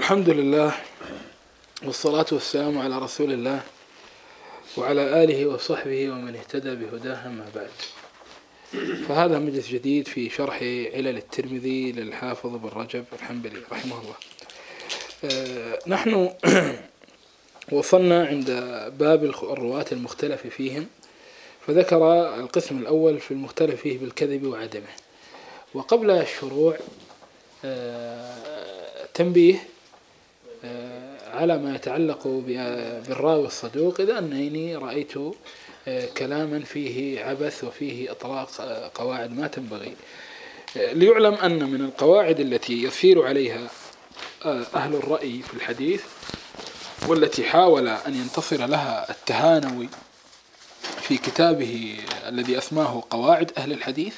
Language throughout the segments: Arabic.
الحمد لله والصلاة والسلام على رسول الله وعلى آله وصحبه ومن اهتدى بهداه، ما بعد. فهذا مجلس جديد في شرح علل الترمذي للحافظ ابن رجب الحنبلي رحمه الله. نحن وصلنا عند باب الرواة المختلف فيهم، فذكر القسم الأول في المختلف فيه بالكذب وعدمه. وقبل الشروع تنبيه على ما يتعلق بالراوي الصدوق، إذا أنني رأيت كلاما فيه عبث وفيه إطلاق قواعد ما تنبغي. ليعلم أن من القواعد التي يسير عليها أهل الرأي في الحديث، والتي حاول أن ينتصر لها التهانوي في كتابه الذي أسماه قواعد أهل الحديث،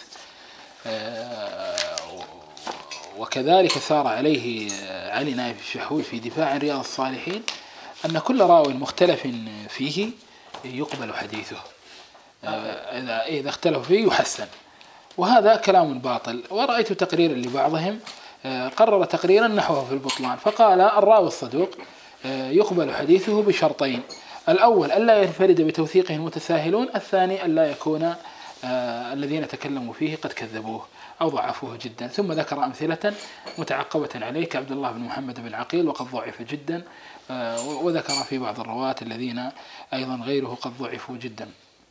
وكذلك سار عليه علي نايف الشحوي في دفاع عن رياض الصالحين، أن كل راوي مختلف فيه يقبل حديثه، إذا اختلف فيه يحسن، وهذا كلام باطل. ورأيت تقريرا لبعضهم قرر تقريرا نحوه في البطلان، فقال الراوي الصدوق يقبل حديثه بشرطين: الأول ألا ينفرد بتوثيقه المتساهلون، الثاني ألا يكون الذين تكلموا فيه قد كذبوه أو ضعفوه جدا. ثم ذكر أمثلة متعقبة عليه كعبد الله بن محمد بن عقيل وقد ضعف جدا، وذكر في بعض الرواة الذين أيضا غيره قد ضعفوا جدا.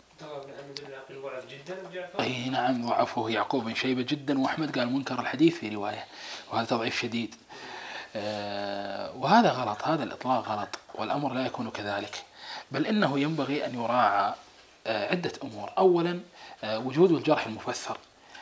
أي نعم، ضعفوه يعقوب بن شيبة جدا، وأحمد قال منكر الحديث في رواية، وهذا تضعيف شديد. وهذا غلط، هذا الإطلاق غلط، والأمر لا يكون كذلك، بل إنه ينبغي أن يراعى عدة أمور. أولا وجود الجرح المفسر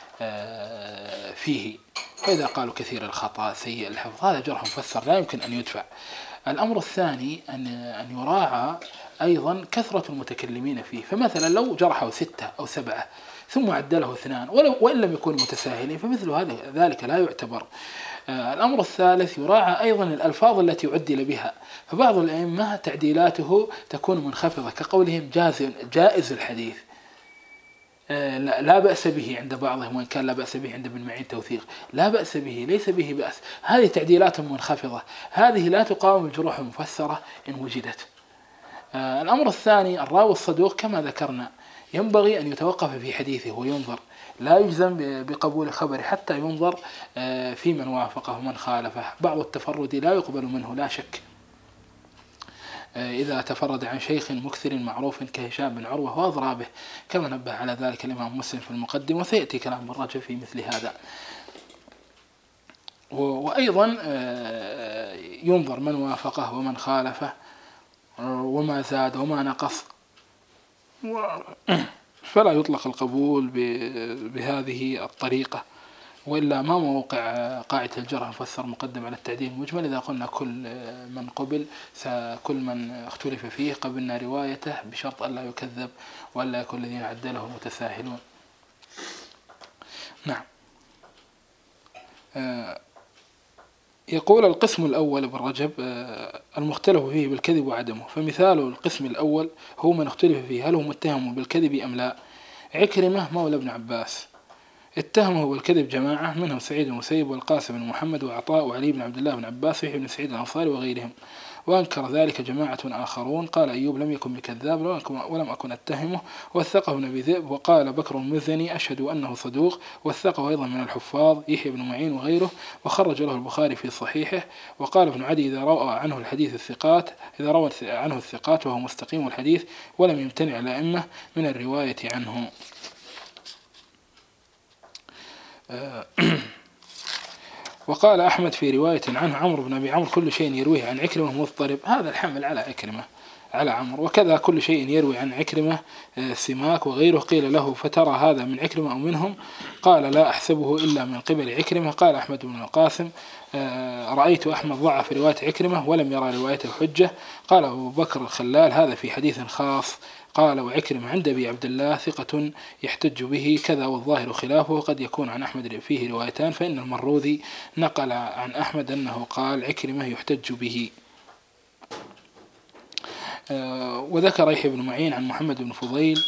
فيه، فإذا قالوا كثير الخطأ سيء الحفظ، هذا جرح مفسر لا يمكن أن يدفع. الأمر الثاني أن يراعى أيضا كثرة المتكلمين فيه، فمثلا لو جرحه 6 أو 7 ثم عدله 2 وإن لم يكونوا متساهلين فمثل ذلك لا يعتبر. الأمر الثالث يراعى أيضا الألفاظ التي عدل بها، فبعض الأئمة تعديلاته تكون منخفضة كقولهم جائز الحديث، لا بأس به عند بعضهم، وإن كان لا بأس به عند ابن معين توثيق، لا بأس به، ليس به بأس. هذه تعديلات منخفضة، هذه لا تقاوم الجروح المفسرة إن وجدت. الأمر الثاني الراوي الصدوق كما ذكرنا ينبغي أن يتوقف في حديثه وينظر، لا يجزم بقبول خبره حتى ينظر في من وافقه ومن خالفه. بعض التفرد لا يقبل منه لا شك، إذا تفرد عن شيخ مكثر معروف كهشام بن عروة وأضرابه، كما نبه على ذلك الإمام مسلم في المقدمة، وسيأتي كلام ابن رجب في مثل هذا. وأيضا ينظر من وافقه ومن خالفه، وما زاد وما نقص، فلا يطلق القبول بهذه الطريقة، وإلا ما موقع قاعدة الجرح المفسر مقدم على التعديل المجمل. إذا قلنا كل من قبل كل من اختلف فيه قبلنا روايته بشرط ألا يكذب وألا يكون الذين عدله متساهلون. نعم. يقول القسم الأول ابن رجب المختلف فيه بالكذب وعدمه، فمثال القسم الأول هو من اختلف فيه هل هو متهم بالكذب أم لا. عكرمة مولى ابن عباس اتهمه بالكذب جماعة، منهم سعيد بن المسيب والقاسم بن محمد وعطاء وعلي بن عبد الله بن عباس ويحيى بن سعيد الأنصاري وغيرهم، وأنكر ذلك جماعة آخرون. قال أيوب لم يكن بكذاب ولم أكن أتهمه، وثقه ابن أبي ذئب. وقال بكر المزني أشهد أنه صدوق، وثقه أيضا من الحفاظ يحيى بن معين وغيره، وخرج له البخاري في صحيحه. وقال ابن عدي إذا روى عنه الثقات وهو مستقيم الحديث ولم يمتنع الأئمة من الرواية عنه. وقال أحمد في رواية عنه عمرو بن أبي عمرو كل شيء يرويه عن عكرمة مضطرب، هذا الحمل على عكرمة على عمرو. وكذا كل شيء يروي عن عكرمة سماك وغيره. قيل له فترى هذا من عكرمة أو منهم؟ قال لا أحسبه إلا من قبل عكرمة. قال أحمد بن القاسم رأيت أحمد ضعف رواية عكرمة ولم يرى روايته حجة. قال أبو بكر الخلال هذا في حديث خاص. قال وعكرمة عند أبي عبد الله ثقة يحتج به كذا، والظاهر خلافه، قد يكون عن أحمد فيه روايتان، فإن المروذي نقل عن أحمد أنه قال عكرمة يحتج به. وذكر يحيى بن معين عن محمد بن فضيل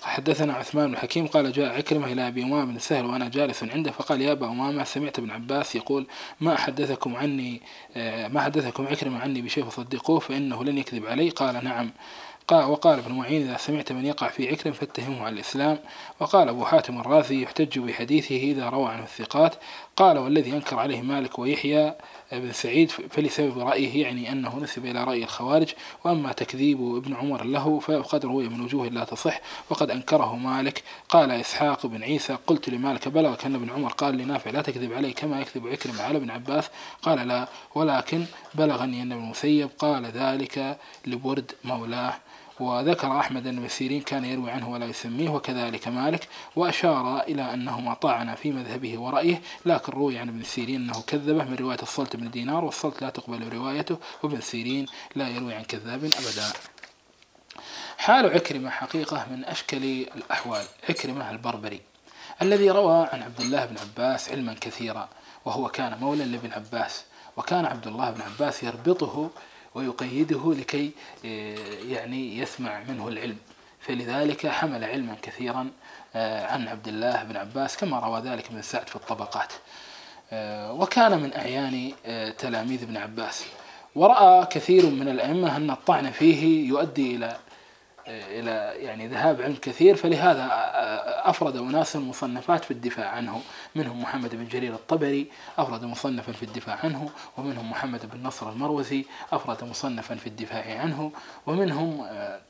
حدثنا عثمان بن حكيم قال جاء عكرمة إلى أبي أمامة بن سهل وأنا جالس عنده فقال يا أبا أمامة سمعت ابن عباس يقول ما حدثكم عكرمة عني بشيء فصدقوه فإنه لن يكذب علي. قال نعم. وقال ابن معين إذا سمعت من يقع في عكرم فاتهمه على الإسلام. وقال أبو حاتم الرازي يحتج بحديثه إذا روى عنه الثقات. قال والذي أنكر عليه مالك ويحيى بن سعيد فلسبب رأيه يعني أنه نسب إلى رأي الخوارج. وأما تكذيب ابن عمر له فقد روي من وجوه لا تصح وقد أنكره مالك. قال إسحاق بن عيسى قلت لمالك بلغك أن ابن عمر قال لنافع لا تكذب علي كما يكذب عكرمة على ابن عباس؟ قال لا ولكن بلغني أن ابن المسيب قال ذلك لبرد مولاه. وذكر أحمد بن سيرين كان يروي عنه ولا يسميه وكذلك مالك. وأشار إلى أنهما طعنا في مذهبه ورأيه لكن روي عن ابن سيرين أنه كذبه من رواية الصلت بن دينار والصلت لا تقبل روايته وابن سيرين لا يروي عن كذاب أبدا. حال عكرمة حقيقة من أشكل الأحوال. عكرمة البربري الذي روى عن عبد الله بن عباس علما كثيرا وهو كان مولى لابن عباس وكان عبد الله بن عباس يربطه ويقيده لكي يعني يسمع منه العلم فلذلك حمل علما كثيرا عن عبد الله بن عباس كما روى ذلك من سعد في الطبقات. وكان من أعيان تلاميذ ابن عباس. ورأى كثير من الأئمة أن الطعن فيه يؤدي إلى يعني ذهاب علم كثير فلهذا أفرد أناس مصنفات في الدفاع عنه منهم محمد بن جرير الطبري أفرد مصنفا في الدفاع عنه ومنهم محمد بن نصر المروزي أفرد مصنفا في الدفاع عنه ومنهم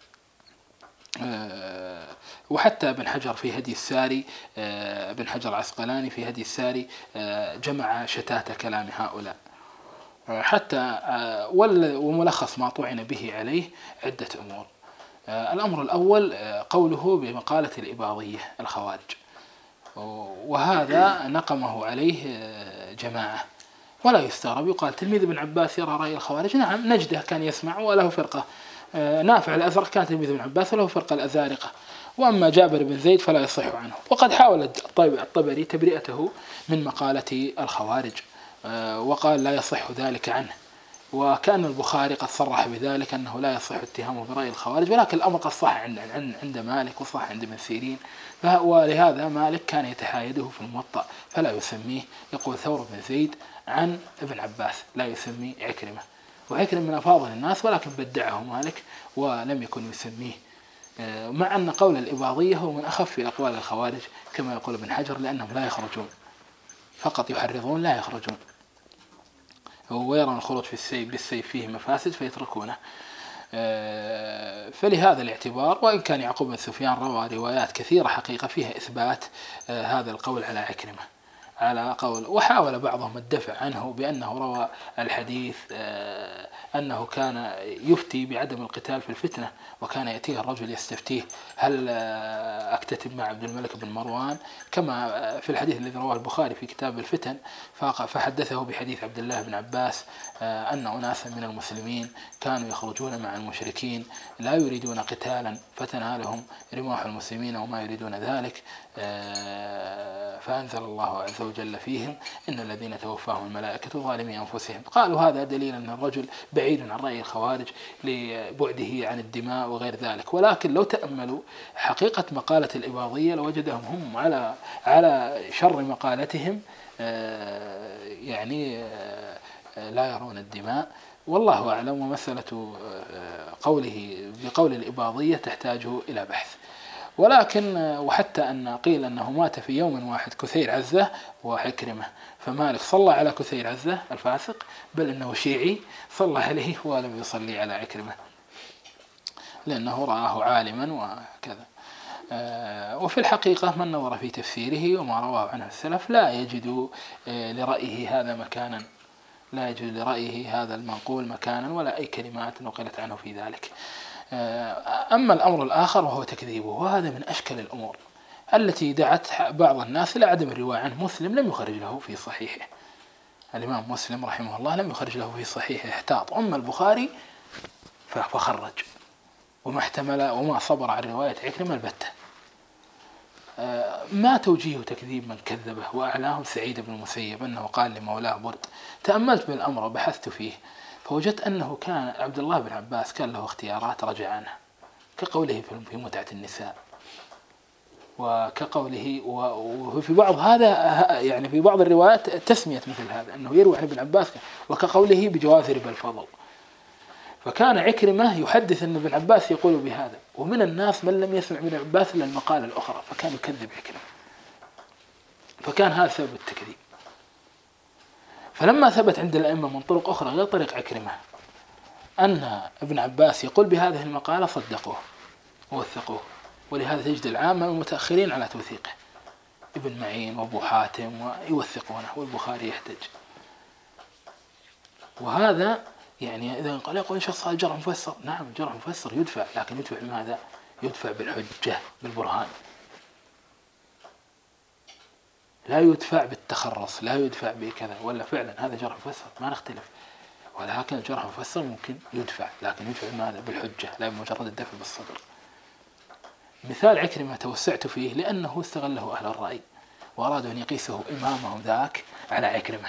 وحتى ابن حجر في هدي الساري ابن حجر العسقلاني في هدي الساري جمع شتات كلام هؤلاء حتى وملخص ما طعن به عليه عدة أمور. الأمر الأول قوله بمقالة الإباضية الخوارج وهذا نقمه عليه جماعة ولا يستغرب يقال تلميذ ابن عباس يرى رأي الخوارج. نعم نجده كان يسمع وله فرقة. نافع الأزرق كان تلميذ ابن عباس وله فرقة الأزارقة. وأما جابر بن زيد فلا يصح عنه. وقد حاول الطبري تبرئته من مقالة الخوارج وقال لا يصح ذلك عنه وكان البخاري قد صرح بذلك أنه لا يصح اتهامه برأي الخوارج ولكن الأمر قد صح عند مالك وصح عند ابن سيرين ولهذا مالك كان يتحايده في الموطأ فلا يسميه. يقول ثور بن زيد عن ابن عباس لا يسمي عكرمة وعكرمة من أفاضل الناس ولكن بدعه مالك ولم يكن يسميه مع أن قول الإباضية هو من أخف أقوال الخوارج كما يقول ابن حجر لأنهم لا يخرجون فقط يحرضون لا يخرجون ويرون الخروج بالسيف فيه مفاسد فيتركونه. فلهذا الاعتبار وإن كان يعقوب بن سفيان روى روايات كثيرة حقيقة فيها إثبات هذا القول على عكرمة على قول وحاول بعضهم الدفع عنه بأنه روى الحديث أنه كان يفتي بعدم القتال في الفتنة وكان يأتيه الرجل يستفتيه هل أكتتب مع عبد الملك بن مروان كما في الحديث الذي رواه البخاري في كتاب الفتن فحدثه بحديث عبد الله بن عباس أن أناسا من المسلمين كانوا يخرجون مع المشركين لا يريدون قتالا فتنالهم رماح المسلمين وما يريدون ذلك فأنزل الله عز وجل فيهم إن الذين توفاهم الملائكة ظالمي أنفسهم. قالوا هذا دليل أن الرجل بعيد عن رأي الخوارج لبعده عن الدماء وغير ذلك ولكن لو تأملوا حقيقة مقالة الإباضية لوجدهم هم على شر مقالتهم يعني لا يرون الدماء والله أعلم. ومسألة قوله بقول الإباضية تحتاج إلى بحث ولكن وحتى أن قيل أنه مات في يوم واحد كثير عزة وعكرمة فمالك صلى على كثير عزة الفاسق بل أنه شيعي صلى عليه ولم يصلي على عكرمة لأنه رآه عالما وكذا. وفي الحقيقة من نظر في تفسيره وما رواه عنه السلف لا يجد لرأيه هذا مكانا لا يجد لرأيه هذا المنقول مكانا ولا أي كلمات نقلت عنه في ذلك. أما الأمر الآخر وهو تكذيبه وهذا من أشكل الأمور التي دعت بعض الناس إلى عدم الرواية عنه. مسلم لم يخرج له في صحيحه الإمام مسلم رحمه الله لم يخرج له في صحيحه احتاط. أما البخاري فخرج وما احتمل وما صبر عن رواية عكرمة البتة. ما توجيه تكذيب من كذبه وأعلاهم سعيد بن المسيب أنه قال لمولاه برد. تأملت بالأمر وبحثت فيه فوجدت أنه كان عبد الله بن عباس كان له اختيارات رجع عنها كقوله في متعة النساء وكقوله وفي بعض هذا يعني في بعض الروايات تسمية مثل هذا أنه يروي عن ابن عباس وكقوله بجواز ربا الفضل. فكان عكرمة يحدث أن ابن عباس يقول بهذا، ومن الناس من لم يسمع من عباس إلا المقالة الأخرى فكان يكذب عكرمة، فكان هذا سبب التكذيب. فلما ثبت عند الأئمة من طرق أخرى غير طريق عكرمة أن ابن عباس يقول بهذه المقالة صدقوه ووثقوه، ولهذا تجد العامة والمتأخرين على توثيقه، ابن معين وابو حاتم ويوثقونه، والبخاري يحتج. وهذا يعني إذا قال يقول شخص هذا جرح مفسر، نعم جرح مفسر يدفع، لكن يدفع بماذا؟ يدفع بالحجة بالبرهان، لا يدفع بالتخرص، لا يدفع بكذا، ولا فعلا هذا جرح مفسر ما نختلف، ولكن الجرح مفسر ممكن يدفع، لكن يدفع بماذا؟ بالحجة، لا بمجرد الدفع بالصدر. مثال عكرمة توسعت فيه لأنه استغله أهل الرأي وأرادوا أن يقيسه إمامهم ذاك على عكرمة،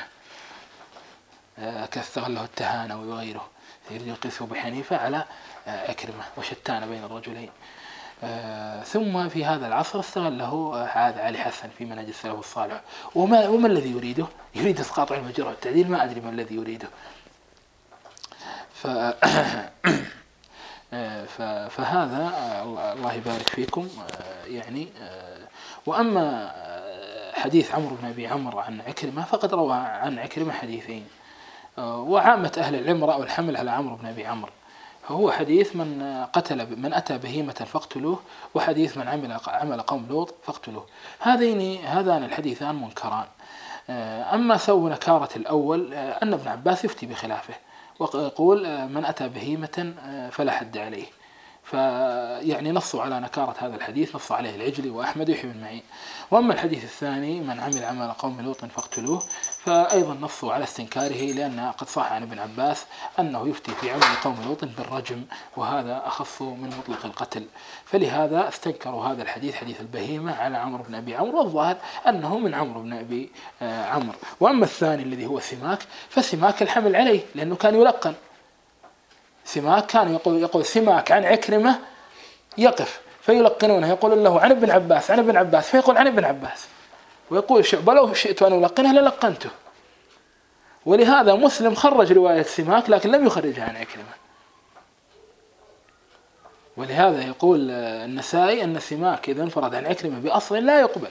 كاستغله التهانوي وغيره، يريد يقيسه بحنيفة على عكرمة، وشتان بين الرجلين. ثم في هذا العصر استغله هذا علي حسن في منهج السلف الصالح. وما الذي يريده؟ يريد إسقاط علم الجرح والتعديل، ما أدري ما الذي يريده. فهذا الله يبارك فيكم يعني. وأما حديث عمرو بن أبي عمرو عن عكرمة فقد روى عن عكرمة حديثين، وعامة أهل العلم رأوا الحمل على عمرو بن أبي عمرو، فهو حديث من أتى بهيمة فاقتلوه، وحديث من عمل قوم لوط فاقتلوه. هذان الحديثان منكران. أما سوء نكارة الأول أن ابن عباس يفتي بخلافه ويقول من أتى بهيمة فلا حد عليه، فيعني نصوا على نكارة هذا الحديث، نص عليه العجلي وأحمد ويحيى بن معين. وأما الحديث الثاني من عمل قوم لوط فاقتلوه، فأيضا نصوا على استنكاره، لأن قد صح عن ابن عباس أنه يفتي في عمل قوم لوط بالرجم، وهذا أخص من مطلق القتل، فلهذا استنكروا هذا الحديث حديث البهيمة على عمرو بن أبي عمرو، والظاهر أنه من عمرو بن أبي عمرو. وأما الثاني الذي هو سماك، فسماك الحمل عليه لأنه كان يلقن، سماك كان يقول سماك عن عكرمة يقف فيلقنونه، يقول له عن ابن عباس عن ابن عباس، فيقول عن ابن عباس، ويقول شعبة لو شئت أن ألقنه للقنته. ولهذا مسلم خرج رواية سماك لكن لم يخرجها عن عكرمة. ولهذا يقول النسائي أن سماك إذا انفرد عن عكرمة بأصل لا يقبل.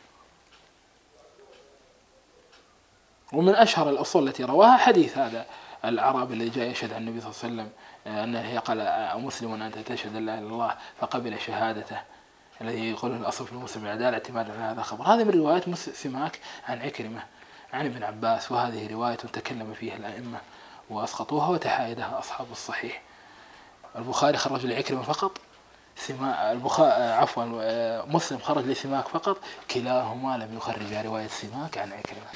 ومن أشهر الأصول التي رواها حديث هذا الأعرابي الذي جاء يشهد عن النبي صلى الله عليه وسلم أنه قال مسلم أنت تشهد أن لا إله إلا الله فقبل شهادته، الذي يقول الأصل في المسلم العدالة اعتمادا على هذا الخبر. هذه من رواية سماك عن عكرمة عن ابن عباس، وهذه رواية تكلم فيها الأئمة وأسقطوها وتحايدها أصحاب الصحيح. البخاري خرج لعكرمة فقط، مسلم خرج لسماك فقط، كلاهما لم يخرج رواية سماك عن عكرمة.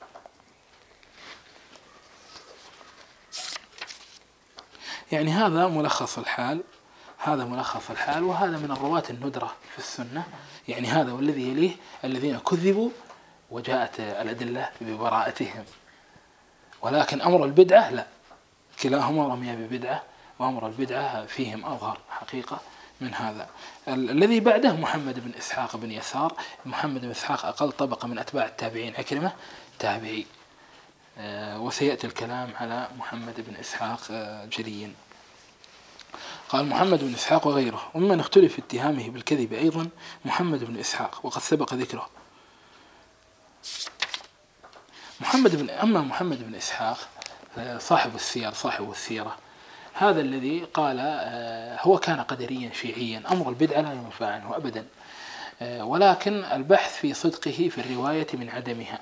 يعني هذا ملخص الحال، وهذا من الرواة الندرة في السنة. يعني هذا والذي يليه الذين كذبوا وجاءت الأدلة ببراءتهم، ولكن أمر البدعة لا، كلاهما رمي ببدعة، وأمر البدعة فيهم أظهر حقيقة من هذا. الذي بعده محمد بن إسحاق بن يسار. محمد بن إسحاق أقل طبقة من أتباع التابعين، عكرمة تابعي، وسيأتي الكلام على محمد بن إسحاق جليا. قال محمد بن إسحاق وغيره. وممن اختلف في اتهامه بالكذب أيضا محمد بن إسحاق، وقد سبق ذكره. أما محمد بن إسحاق صاحب السيرة، هذا الذي قال هو كان قدريا شيعيا، أمر البدعة لا ينفع عنه أبدا، ولكن البحث في صدقه في الرواية من عدمها.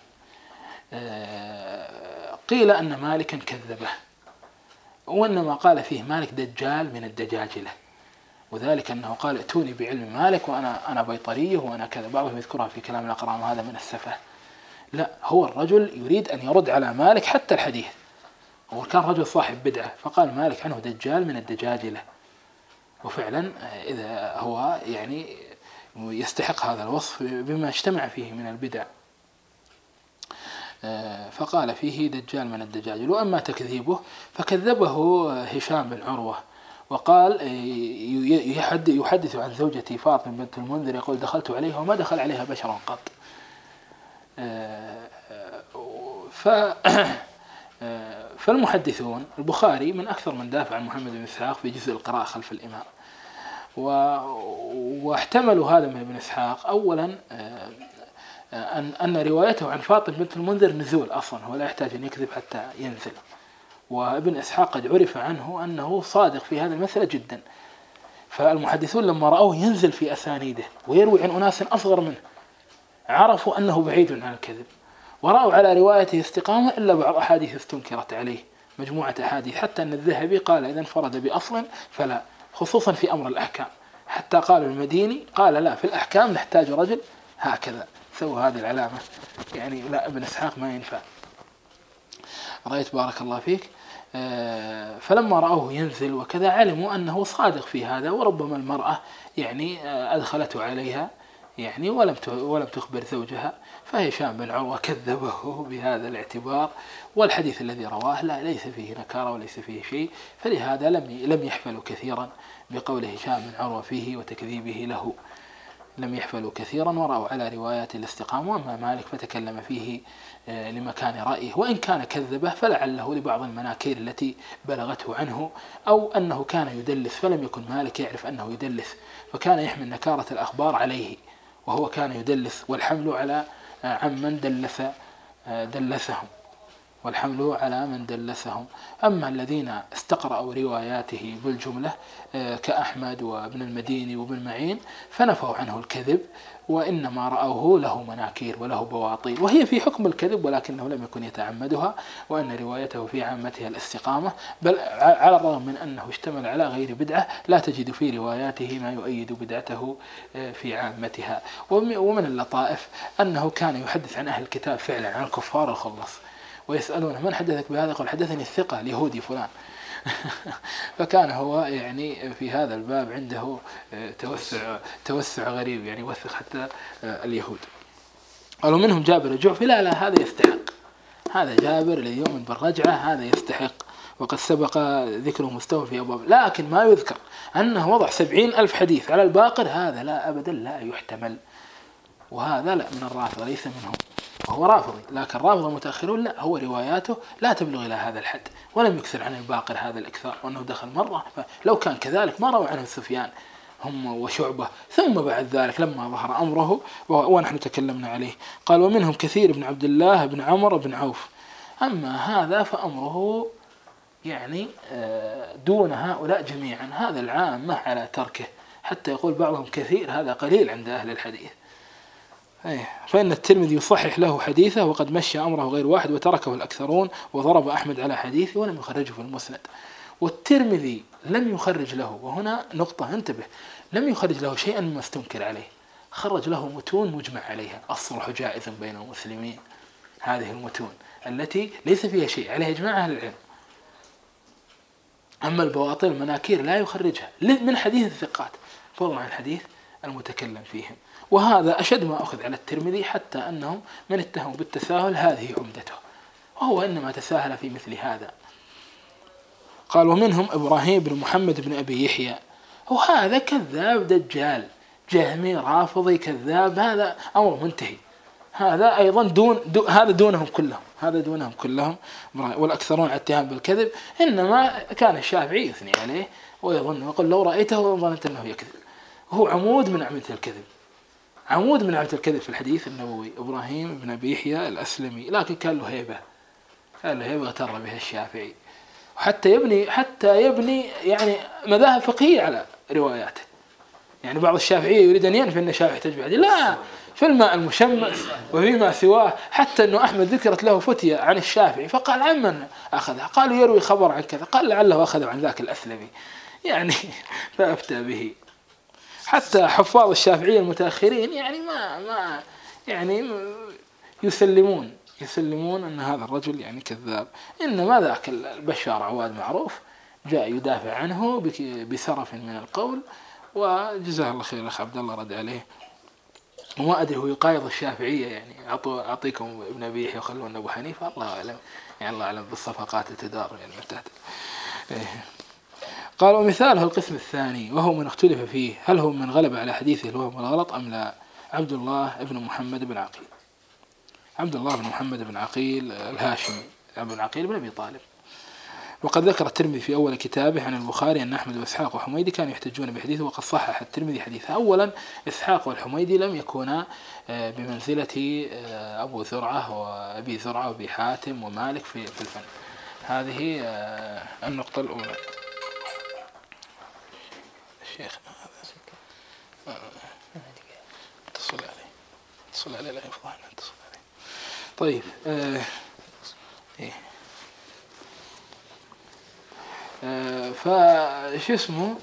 قيل أن مالكا كذبه، وإنما قال فيه مالك دجال من الدجاجلة، وذلك أنه قال ائتوني بعلم مالك وأنا بيطريه وأنا كذا. بعضهم يذكرها في كلام الأقرام، هذا من السفه. لا، هو الرجل يريد أن يرد على مالك حتى الحديث، هو كان رجل صاحب بدعة، فقال مالك عنه دجال من الدجاجلة، وفعلا إذا هو يعني يستحق هذا الوصف بما اجتمع فيه من البدع، فقال فيه دجال من الدجاجل. وأما تكذيبه فكذبه هشام بن عروة وقال يحدث عن زوجتي فاطمة بنت المنذر يقول دخلت عليها وما دخل عليها بشر قط. فالمحدثون البخاري من أكثر من دافع عن محمد بن إسحاق في جزء القراءة خلف الإمام، واحتملوا هذا من ابن إسحاق أولا أن روايته عن فاطمة بنت المنذر نزول أصلا، هو لا يحتاج أن يكذب حتى ينزل، وابن إسحاق قد عرف عنه أنه صادق في هذا المسألة جدا. فالمحدثون لما رأوه ينزل في أسانيده ويروي عن أناس أصغر منه عرفوا أنه بعيد عن الكذب، ورأوا على روايته استقامة، إلا بعض أحاديث استنكرت عليه، مجموعة أحاديث، حتى أن الذهبي قال إذا انفرد بأصل فلا، خصوصا في أمر الأحكام، حتى قال المديني قال لا في الأحكام نحتاج رجل هكذا سوى هذه العلامة، يعني لا ابن إسحاق ما ينفع. رأيت بارك الله فيك. فلما رأوه ينزل وكذا علموا أنه صادق في هذا، وربما المرأة يعني أدخلته عليها يعني ولم تخبر زوجها، فهشام بن عروة كذبه بهذا الاعتبار، والحديث الذي رواه لا ليس فيه نكارة وليس فيه شيء، فلهذا لم يحفلوا كثيرا بقول هشام بن عروة فيه وتكذيبه له، لم يحفلوا كثيرا ورأوا على روايات الاستقامة. وأما مالك فتكلم فيه لمكان رأيه، وإن كان كذبه فلعله لبعض المناكير التي بلغته عنه، أو أنه كان يدلس فلم يكن مالك يعرف أنه يدلس، فكان يحمل نكارة الأخبار عليه وهو كان يدلس، والحمل على عمن دلسهم، والحمل على من دلسهم. أما الذين استقرأوا رواياته بالجملة كأحمد وابن المديني وابن معين فنفوا عنه الكذب، وإنما رأوه له مناكير وله بواطيل، وهي في حكم الكذب ولكنه لم يكن يتعمدها، وأن روايته في عامتها الاستقامة، بل على الرغم من أنه اشتمل على غير بدعة لا تجد في رواياته ما يؤيد بدعته في عامتها. ومن اللطائف أنه كان يحدث عن أهل الكتاب فعلا، عن الكفار الخلص، ويسألونه من حدثك بهذا؟ يقول حدثني الثقة اليهودي فلان. فكان هو يعني في هذا الباب عنده توسع غريب، يعني يوثق حتى اليهود. قالوا منهم جابر الجعفي، لا هذا يستحق، هذا جابر الذي يؤمن بالرجعة هذا يستحق، وقد سبق ذكره مستوى في أبواب، لكن ما يذكر أنه وضع 70,000 حديث على الباقر، هذا لا أبدا لا يحتمل، وهذا لا من الرافضة ليس منهم، وهو رافضي، لكن رافض المتأخرون لا، هو رواياته لا تبلغ إلى هذا الحد، ونم يكثر عن الباقر هذا الإكثار، وأنه دخل مرة، لو كان كذلك ما روى عنه سفيان هم وشعبة، ثم بعد ذلك لما ظهر أمره ونحن تكلمنا عليه قال ومنهم كثير بن عبد الله بن عمر بن عوف. أما هذا فأمره يعني دون هؤلاء جميعا، هذا العامة على تركه، حتى يقول بعضهم كثير، هذا قليل عند أهل الحديث. فإن الترمذي يصحح له حديثه وقد مشى أمره غير واحد وتركه الأكثرون، وضرب أحمد على حديثه ولم يخرجه في المسند. والترمذي لم يخرج له، وهنا نقطة انتبه، لم يخرج له شيئا مما استنكر عليه، خرج له متون مجمع عليها، الصلح جائز بين المسلمين، هذه المتون التي ليس فيها شيء عليها إجماع أهل العلم. أما البواطل المناكير لا يخرجها من حديث الثقات فضلا عن حديث المتكلم فيهم، وهذا أشد ما أخذ على الترمذي، حتى أنهم من اتهموا بالتساهل هذه عمدته، وهو إنما تساهل في مثل هذا. قال ومنهم إبراهيم بن محمد بن أبي يحيى، وهذا كذاب دجال جهمي رافضي كذاب، هذا أمر منتهي، هذا أيضا هذا دونهم كلهم، والأكثرون على اتهام بالكذب، إنما كان الشافعي يثني عليه ويظن ويقول لو رأيته ظننت أنه يكذب، وهو عمود من أعمدة الكذب في الحديث النبوي، إبراهيم بن أبي يحيى الأسلمي، لكن كان له هيبة اغتر بها الشافعي، حتى يبني يعني مذاهب فقهية على رواياته. يعني بعض الشافعية يريد أن ينفي أن الشافعي يحتج بحديث، لا، في الماء المشمس وفيما سواه، حتى أنه أحمد ذكرت له فتية عن الشافعي فقال عمن أخذها؟ قالوا يروي خبر عن كذا، قال لعله أخذه عن ذاك الأسلمي، يعني فأفتى به. حتى حفاظ الشافعية المتأخرين يعني ما يعني يسلمون أن هذا الرجل يعني كذاب، إنما ذاك البشار عواد معروف جاء يدافع عنه بسرف من القول، وجزاه الله خير الأخ عبد الله رد عليه، وما أدري هو يقايض الشافعية، يعني أعطيكم ابن أبي يحيى وخلون أبو حنيفة، الله أعلم، يعني الله أعلم بالصفقات تدار يعني تحت. قال ومثاله القسم الثاني وهو من اختلف فيه هل هو من غلب على حديثه الوهم والغلط أم لا. عبد الله بن محمد بن عقيل، عبد الله بن محمد بن عقيل الهاشمي بن عقيل بن أبي طالب. وقد ذكر الترمذي في أول كتابه عن البخاري أن أحمد وإسحاق وحميدي كانوا يحتجون بحديثه، وقد صحح الترمذي حديثه. أولا إسحاق والحميدي لم يكونا بمنزلة أبو زرعة وأبي زرعة وأبي حاتم ومالك في الفن. هذه النقطة الأولى. الشيخ اتصل عليه لا يفضل اتصل عليه. طيب فش اسمه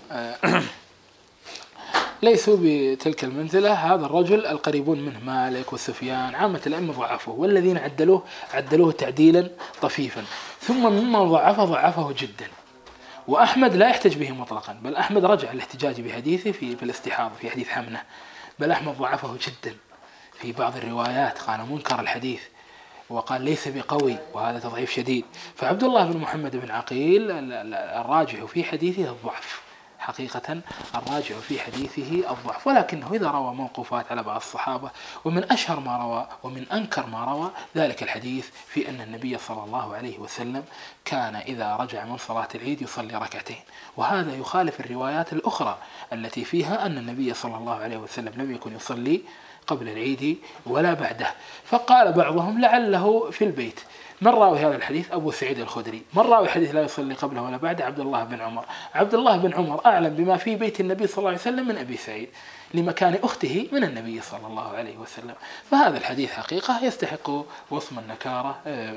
ليسوا بتلك المنزلة. هذا الرجل القريبون منه مالك وسفيان عامة الأئمة ضعفوه، والذين عدلوه تعديلا طفيفا، ثم مما ضعفه جدا. وأحمد لا يحتج به مطلقا، بل أحمد رجع الاحتجاج بحديثه في الاستحاضة في حديث حمنة، بل أحمد ضعفه جدا في بعض الروايات، قال منكر الحديث وقال ليس بقوي، وهذا تضعيف شديد. فعبد الله بن محمد بن عقيل الراجح في حديثه الضعف، حقيقة الراجع في حديثه الضعف، ولكنه إذا روى موقوفات على بعض الصحابة، ومن أشهر ما روى ومن أنكر ما روى ذلك الحديث في أن النبي صلى الله عليه وسلم كان إذا رجع من صلاة العيد يصلي ركعتين، وهذا يخالف الروايات الأخرى التي فيها أن النبي صلى الله عليه وسلم لم يكن يصلي قبل العيد ولا بعده. فقال بعضهم لعله في البيت. من راوي هذا الحديث؟ أبو سعيد الخدري. من راوي حديث لا يصلي قبله ولا بعده؟ عبد الله بن عمر. عبد الله بن عمر أعلم بما في بيت النبي صلى الله عليه وسلم من أبي سعيد لمكان أخته من النبي صلى الله عليه وسلم. فهذا الحديث حقيقة يستحق وصم النكارة.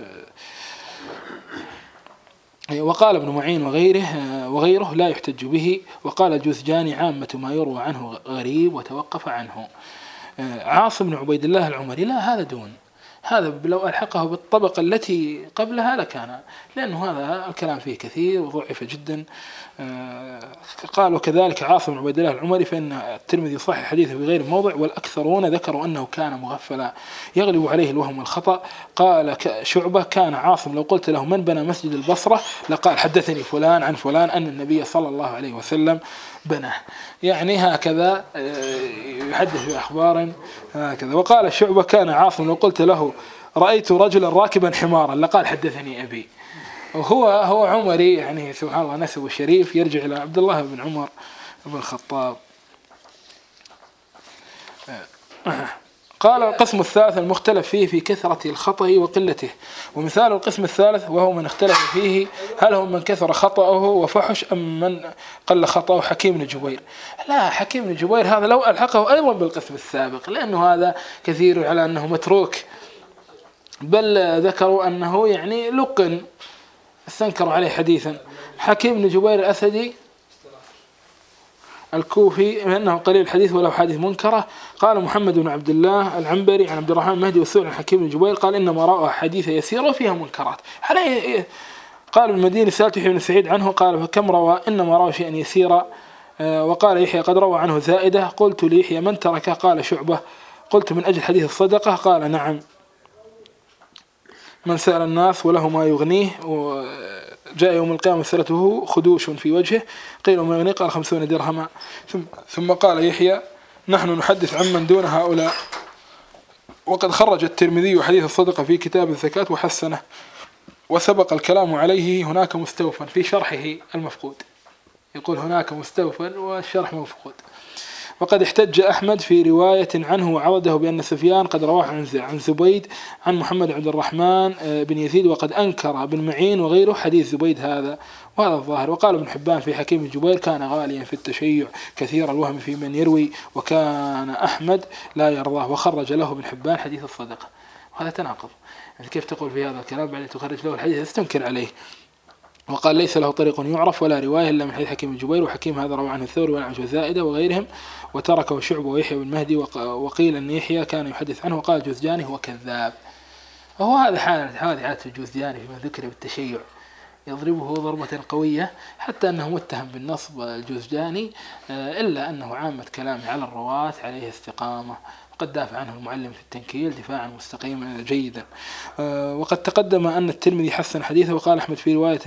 وقال ابن معين وغيره لا يحتج به. وقال الجوزجاني عامة ما يروى عنه غريب وتوقف عنه. عاصم بن عبيد الله العمري لا، هذا دون، هذا لو ألحقه بالطبقة التي قبلها لكان، لأنه هذا الكلام فيه كثير وضعف جدا. قال وكذلك عاصم بن عبيد الله العمري فإن الترمذي صحح حديثه في غير موضع، والأكثرون ذكروا أنه كان مغفلا يغلب عليه الوهم والخطأ. قال شعبة كان عاصم لو قلت له من بنى مسجد البصرة لقال حدثني فلان عن فلان أن النبي صلى الله عليه وسلم بناه، يعني هكذا يحدث بأخبار هكذا. وقال شعبة كان عاصم لو قلت له رأيت رجلا راكبا حمارا لقال حدثني أبي. وهو عمري، يعني سبحان الله نسبه الشريف يرجع إلى عبد الله بن عمر بن الخطاب. قال القسم الثالث المختلف فيه في كثرة الخطأ وقلته. ومثال القسم الثالث وهو من اختلف فيه هل هو من كثر خطأه وفحش أم من قل خطأه حكيم بن جبير. لا، حكيم بن جبير هذا لو ألحقه أيضا بالقسم السابق، لأنه هذا كثير على أنه متروك، بل ذكروا أنه يعني لقن استنكروا عليه حديثا. حكيم بن جبير الأسدي الكوفي أنه قليل الحديث ولو حديث منكرة. قال محمد بن عبد الله العنبري عن عبد الرحمن المهدي والسؤال عن حكيم بن جبير قال إنما رأى حديث يسير وفيها منكرات. قال المديني سألت يحيى بن سعيد عنه قال فكم روى؟ إنما روى شيئا يسيرا. وقال يحيى قد روى عنه زائدة. قلت ليحيى من تركه؟ قال شعبة. قلت من أجل حديث الصدقة؟ قال نعم، من سأل الناس وله ما يغنيه جاء يوم القيامة مسألته خدوش في وجهه قيل وما يغنيه؟ قال 50 درهما. ثم قال يحيى نحن نحدث عمن دون هؤلاء. وقد خرج الترمذي حديث الصدقة في كتاب الزكاة وحسنه، وسبق الكلام عليه هناك مستوفى في شرحه المفقود. يقول هناك مستوفى والشرح مفقود. وقد احتج أحمد في رواية عنه وعوده بأن سفيان قد رواه عن زبيد عن محمد عبد الرحمن بن يزيد، وقد أنكر ابن معين وغيره حديث زبيد هذا، وهذا الظاهر. وقال ابن حبان في حكيم الجبير كان غاليا في التشيع كثير الوهم في من يروي، وكان أحمد لا يرضاه، وخرج له ابن حبان حديث الصدقة. وهذا تناقض، يعني كيف تقول في هذا الكلام بعدين تخرج له الحديث تستنكر عليه. وقال ليس له طريق يعرف ولا رواية إلا من حديث حكيم الجبير، وحكيم هذا روى عنه الثوري والأعمش وزائدة وغيرهم، وتركه شعبة ويحيى بن مهدي. وقيل أن يحيى كان يحدث عنه، وقال الجوزجاني هو كذاب. وهو هذا حالة الجوزجاني فيما ذكر بالتشيع، يضربه ضربة قوية حتى أنه متهم بالنصب الجوزجاني، إلا أنه عامة كلامه على الرواة عليه استقامة، وقد دافع عنه المعلم في التنكيل دفاعا مستقيما جيدا. وقد تقدم أن الترمذي حسن حديثه، وقال أحمد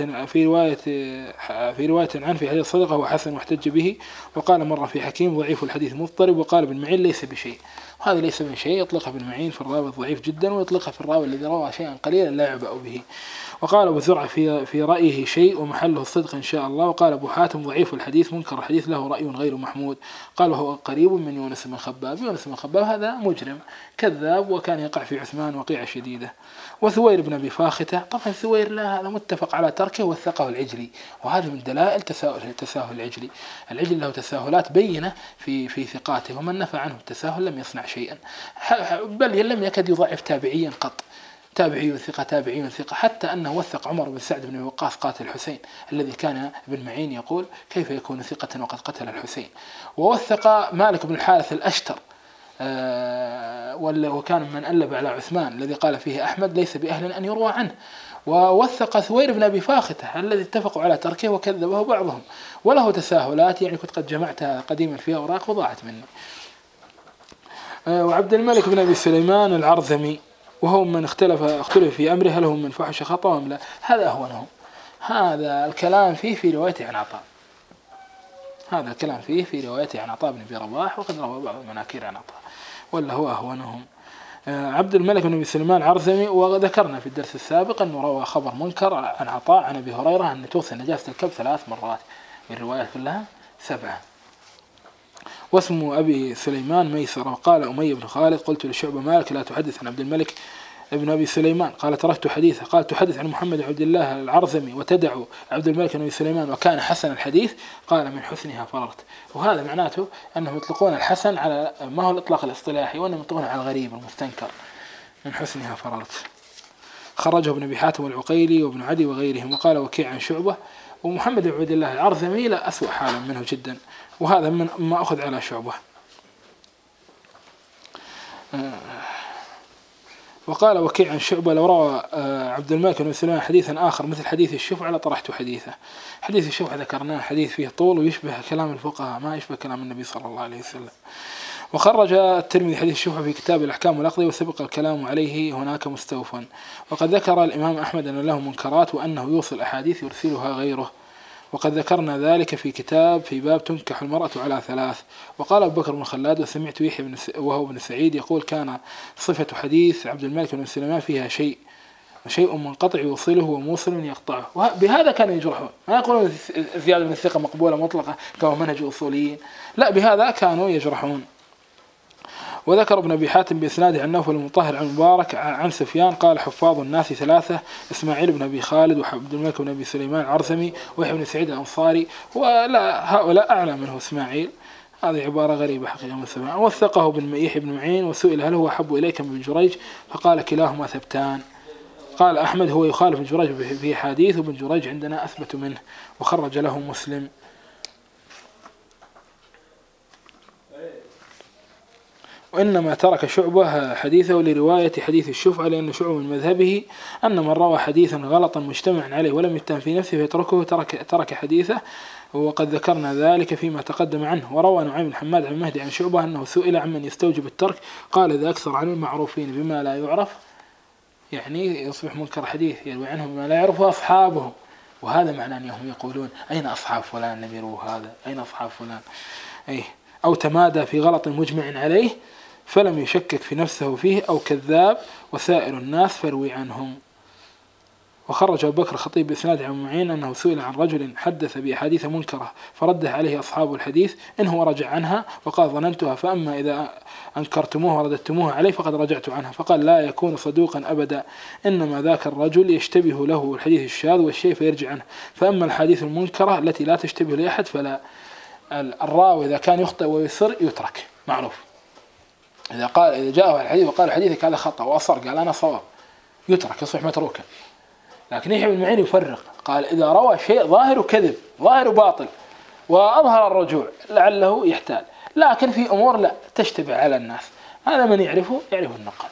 في رواية عنه في حديث الصدقة هو حسن واحتج به، وقال مرة في حكيم ضعيف الحديث مضطرب، وقال ابن معين ليس بشيء. وهذا ليس من شيء يطلقها ابن معين في الراوي الضعيف جدا، ويطلقها في الراوي الذي روى شيئا قليلا لا يعبأ به. وقال أبو زرع في رأيه شيء ومحله الصدق إن شاء الله. وقال أبو حاتم ضعيف الحديث منكر الحديث له رأي غير محمود. قال وهو قريب من يونس بن خباب. يونس بن خباب هذا مجرم كذاب، وكان يقع في عثمان وقيعة شديدة. وثوير بن أبي فاختة، طبعا ثوير لا، هذا متفق على تركه، وثقه العجلي، وهذا من دلائل تساهل العجلي. العجلي له تساهلات بينة في ثقاته، ومن نفى عنه التساهل لم يصنع شيئا، بل لم يكد يضعف تابعيا قط. تابعي ثقة تابعي ثقة، حتى أنه وثق عمر بن سعد بن وقاص قاتل الحسين، الذي كان ابن معين يقول كيف يكون ثقة وقد قتل الحسين. ووثق مالك بن الحارث الأشتر، وكان من ألب على عثمان، الذي قال فيه أحمد ليس بأهل أن يروى عنه. ووثق ثوير بن أبي فاختة الذي اتفقوا على تركه وكذبه بعضهم، وله تساهلات يعني كنت قد جمعتها قديما في أوراق وضاعت مني. وعبد الملك بن أبي سليمان العرزمي، وهو من اختلف في أمره هل هم من فحش خطأ أم لا. هذا أهونهم، هذا الكلام فيه في روايته عن عطاء، هذا الكلام فيه في روايته عن عطاء بن أبي رباح، وقد روى بعض المناكير عن عطاء، ولا هو أهونهم. عبد الملك بن أبي سليمان العرزمي، وذكرنا في الدرس السابق أنه روى خبر منكر عن عطاء عن أبي هريرة أن توصل نجاسة الكلب 3 مرات، والروايات كلها 7. واسم أبي سليمان ميسر. وقال أمية بن خالد قلت لشعبة مالك لا تحدث عن عبد الملك ابن أبي سليمان، قال تركت حديثه. قال تحدث عن محمد بن عبد الله العرزمي وتدع عبد الملك بن أبي سليمان وكان حسن الحديث، قال من حسنها فررت. وهذا معناته أنهم يطلقون الحسن على ما هو الإطلاق الاصطلاحي، وأنهم يطلقون على الغريب المستنكر، من حسنها فررت. خرجه ابن أبي حاتم والعقيلي وابن عدي وغيرهم. وقال وكيع عن شعبة. ومحمد بن عبد الله العرزمي لا أسوأ حالا منه جدا، وهذا من ما أخذ على شعبة. وقال وكيع عن شعبة لو روى عبد الملك بن سليمان حديثا آخر مثل حديث الشفعة لطرحت حديثه. حديث الشفعة ذكرناه حديث فيه طول ويشبه كلام الفقهاء، ما يشبه كلام النبي صلى الله عليه وسلم. وخرج الترمذي حديث الشفعة في كتاب الأحكام والأقضية، وسبق الكلام عليه هناك مستوفا. وقد ذكر الإمام أحمد أن له منكرات، وأنه يوصل أحاديث يرسلها غيره، وقد ذكرنا ذلك في كتاب في باب تنكح المرأة على 3. وقال أبو بكر بن خلاد وسمعت يحيى وهو بن سعيد يقول كان صفة حديث عبد الملك بن سليمان فيها شيء منقطع يوصله وموصل يقطعه. بهذا كانوا يجرحون، ما يقولون زيادة من الثقة مقبولة مطلقة كما منهج أصوليين، لا، بهذا كانوا يجرحون. وذكر ابن أبي حاتم بإسناده عن نوفل المطهر عن مبارك عن سفيان قال حفاظ الناس 3 إسماعيل بن أبي خالد وعبد الملك بن أبي سليمان العرزمي ويحيى بن سعيد الأنصاري، ولا هؤلاء أعلى منه إسماعيل. هذه عبارة غريبة حقيقة من سماع. وثقه بن يحيى بن معين، وسئل هل هو أحب إليك من جريج، فقال كلاهما ثبتان. قال أحمد هو يخالف ابن جريج في حديث، وابن جريج عندنا أثبت منه، وخرج له مسلم. وإنما ترك شعبة حديثه لرواية حديث الشفعة، لأن شعبة من مذهبه أن من روى حديثا غلطا مجتمعا عليه ولم يتهم في نفسه فيتركه ترك حديثه، وقد ذكرنا ذلك فيما تقدم عنه. وروى نعيم بن حماد عن مهدي عن شعبة أنه سئل عمن يستوجب الترك، قال إذا أكثر عن المعروفين بما لا يعرف، يعني يصبح منكر حديث يروي عنهم بما لا يعرفه أصحابهم. وهذا معناه أنهم يقولون أين أصحاب فلان لم يروه هذا، أين أصحاب فلان، أو تمادى في غلط مجمع عليه فلم يشكك في نفسه فيه، أو كذاب وسائر الناس فروي عنهم. وخرج أبو بكر الخطيب بإسناد عن معين أنه سئل عن رجل حدث بأحاديث منكرة فرده عليه أصحاب الحديث إن هو رجع عنها، وقال ظننتها، فأما إذا أنكرتموه ورددتموه عليه فقد رجعت عنها. فقال لا يكون صدوقا أبدا، إنما ذاك الرجل يشتبه له الحديث الشاذ والشيء فيرجع عنه، فأما الحديث المنكرة التي لا تشتبه لأحد فلا. الراوي إذا كان يخطئ ويصر يترك، معروف. إذا جاءه الحديث وقال حديثك هذا خطأ وأصر قال أنا صواب، يترك، يصبح متروكا. لكن يحيى بن معين يفرق، قال إذا روى شيء ظاهر كذب ظاهر باطل وأظهر الرجوع لعله يحتال، لكن في أمور لا تشتبه على الناس، هذا من يعرفه النقاد.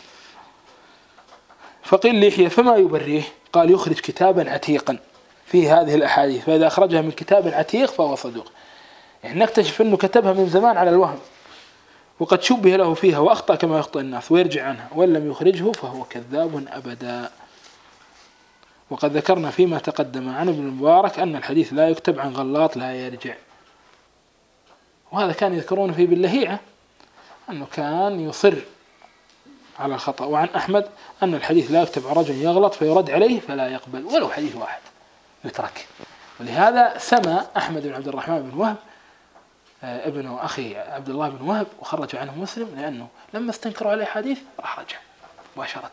فقيل ليحيى فما يبريه؟ قال يخرج كتابا عتيقا في هذه الأحاديث، فإذا أخرجها من كتاب عتيق فهو صدوق. يعني نكتشف أنه كتبها من زمان على الوهم، وقد شبه له فيها وأخطأ كما يخطئ الناس ويرجع عنها، وإن لم يخرجه فهو كذاب أبدا. وقد ذكرنا فيما تقدم عن ابن المبارك أن الحديث لا يكتب عن غلاط لا يرجع، وهذا كان يذكرون فيه باللهيعة أنه كان يصر على الخطأ. وعن أحمد أن الحديث لا يكتب عن رجل يغلط فيرد عليه فلا يقبل ولو حديث واحد يترك. ولهذا سمى أحمد بن عبد الرحمن بن وهب ابن أخي عبد الله بن وهب وخرج عنه مسلم، لأنه لما استنكروا عليه حديث راح رجع مباشرة.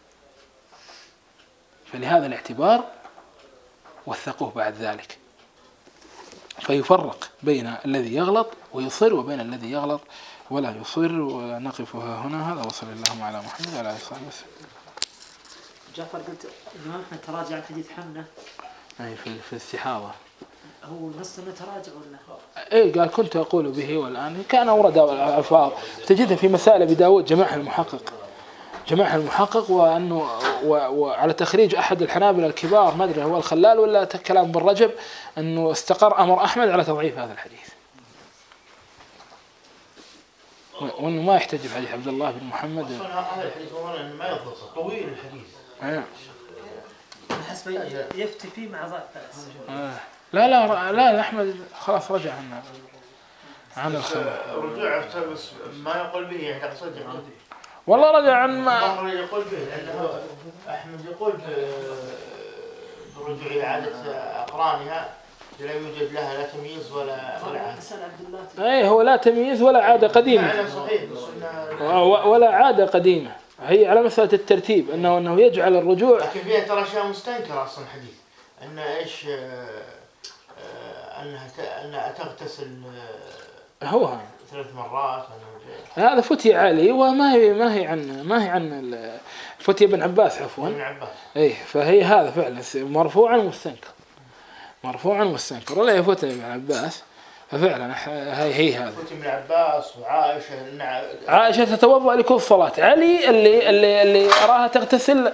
فلهذا الاعتبار وثقوه بعد ذلك، فيفرق بين الذي يغلط ويصر وبين الذي يغلط ولا يصر. ونقفها هنا. هذا وصلى الله على محمد وعلى آله وصحبه وسلم. جعفر قلت الإمام أحمد تراجع حديث حمنا أي في الاستحاضة، هو نص انه تراجع ولا؟ ايه قال كنت اقول به والان كان اورد الالفاظ تجدها في مسائل ابي داود جمعها المحقق وانه وعلى تخريج احد الحنابلة الكبار ما ادري هو الخلال ولا كلام بن رجب انه استقر امر احمد على تضعيف هذا الحديث، وانه ما يحتج بحديث عبد الله بن محمد. هذا الحديث ما يضبط طويل الحديث. حسب يفتي فيه مع ضعف. لا أحمد خلاص رجع عن الخبر. رجع بس ما يقول به يعني تقصد والله رجع عن ما يقول به، لأنه أحمد يقول برجوع إعادة أقرانها لا يوجد لها لا تمييز ولا عادة. أي هو لا تمييز ولا عادة قديمة ولا عادة قديمة، هي على مسألة الترتيب أنه يجعل الرجوع. لكن فيها ترى أشياء مستنكرة أصلا الحديث أن إيش أنها تغتسل هو 3 مرات. هذا فتي علي وما هي عن فتي ابن عباس عفوا. اي فهي هذا فعلا مرفوعا مستنكر ولا يفوت ابن عباس، ففعلا هي هذا فتي ابن عباس وعائشة تتوضأ لكل صلاة. علي اللي أراها تغتسل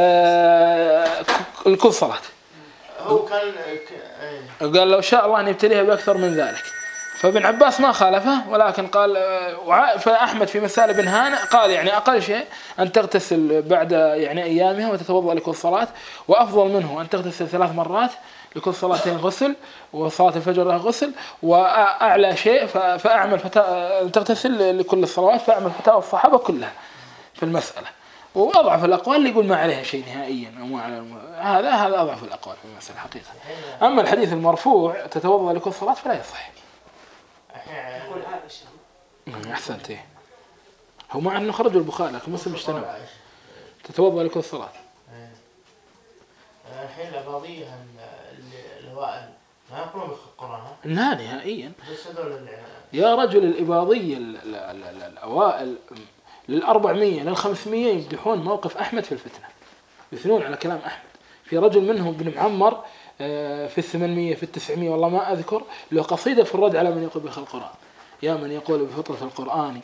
لكل صلاة. هو كان قال لو شاء الله أن يبتليها بأكثر من ذلك. فابن عباس ما خالفه، ولكن قال فأحمد في مسألة ابن هانئ قال يعني أقل شيء أن تغتسل بعد يعني أيامها وتتوضأ لكل صلاة، وأفضل منه أن تغتسل 3 مرات لكل صلاتين غسل، وصلاة الفجر لها غسل، وأعلى شيء فأعمل تغتسل لكل الصلوات، فأعمل فتاوى الصحابة كلها في المسألة. وأضعف الأقوال اللي يقول ما عليها شيء نهائيا، هذا أضعف الأقوال في المسألة حقيقة. أما الحديث المرفوع تتوضأ لكل صلاة فلا يصح. يقول عائشة أحسنت. هو مع أنه خرج البخاري لكن مسلم اجتنب تتوضأ لكل صلاة. الحين الأباضية الأوائل ما يقولون بالقرآن لا نهائيا يا رجل. الإباضية الأوائل 400 500 يمدحون موقف أحمد في الفتنة، يثنون على كلام أحمد. في رجل منهم ابن معمر في 800 في 900 والله ما أذكر له قصيدة في الرد على من يقول بخلق القرآن. يا من يقول بفطرة القرآن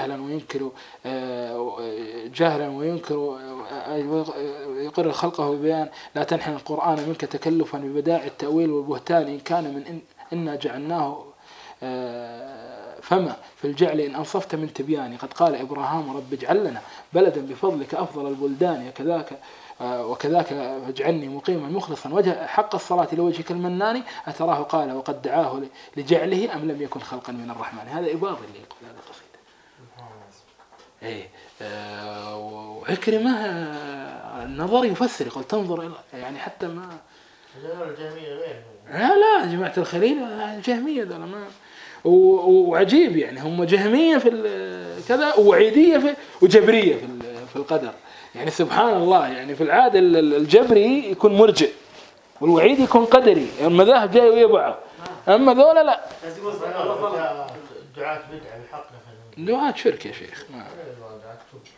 جهلا وينكر يقر خلقه ببيان، لا تنحن القرآن منك تكلفا ببداع التأويل والبهتان، إن كان من إنا جعلناه فما في الجعل إن أنصفت من تبياني. قد قال إبراهام رب اجعل لنا بلدا بفضلك أفضل البلدان، وكذاك اجعلني مقيما مخلصا وجه حق الصلاة لوجهك المنان. أتراه قال وقد دعاه لجعله أم لم يكن خلقا من الرحمن. هذا إباضي اللي يقول هذا القصيدة. وعكرمة النظر يفسر يقول تنظر إلى يعني حتى ما لا جماعة الخليل جهمية ذولا ما. وعجيب يعني هم جهمية في كذا ووعيدية وجبرية في القدر. يعني سبحان الله، يعني في العادة الجبري يكون مرجئ والوعيد يكون قدري، المذاهب جاي ويا بعض، أما ذولا لا. دعاة بدعة بالحق، دعاة شرك يا شيخ.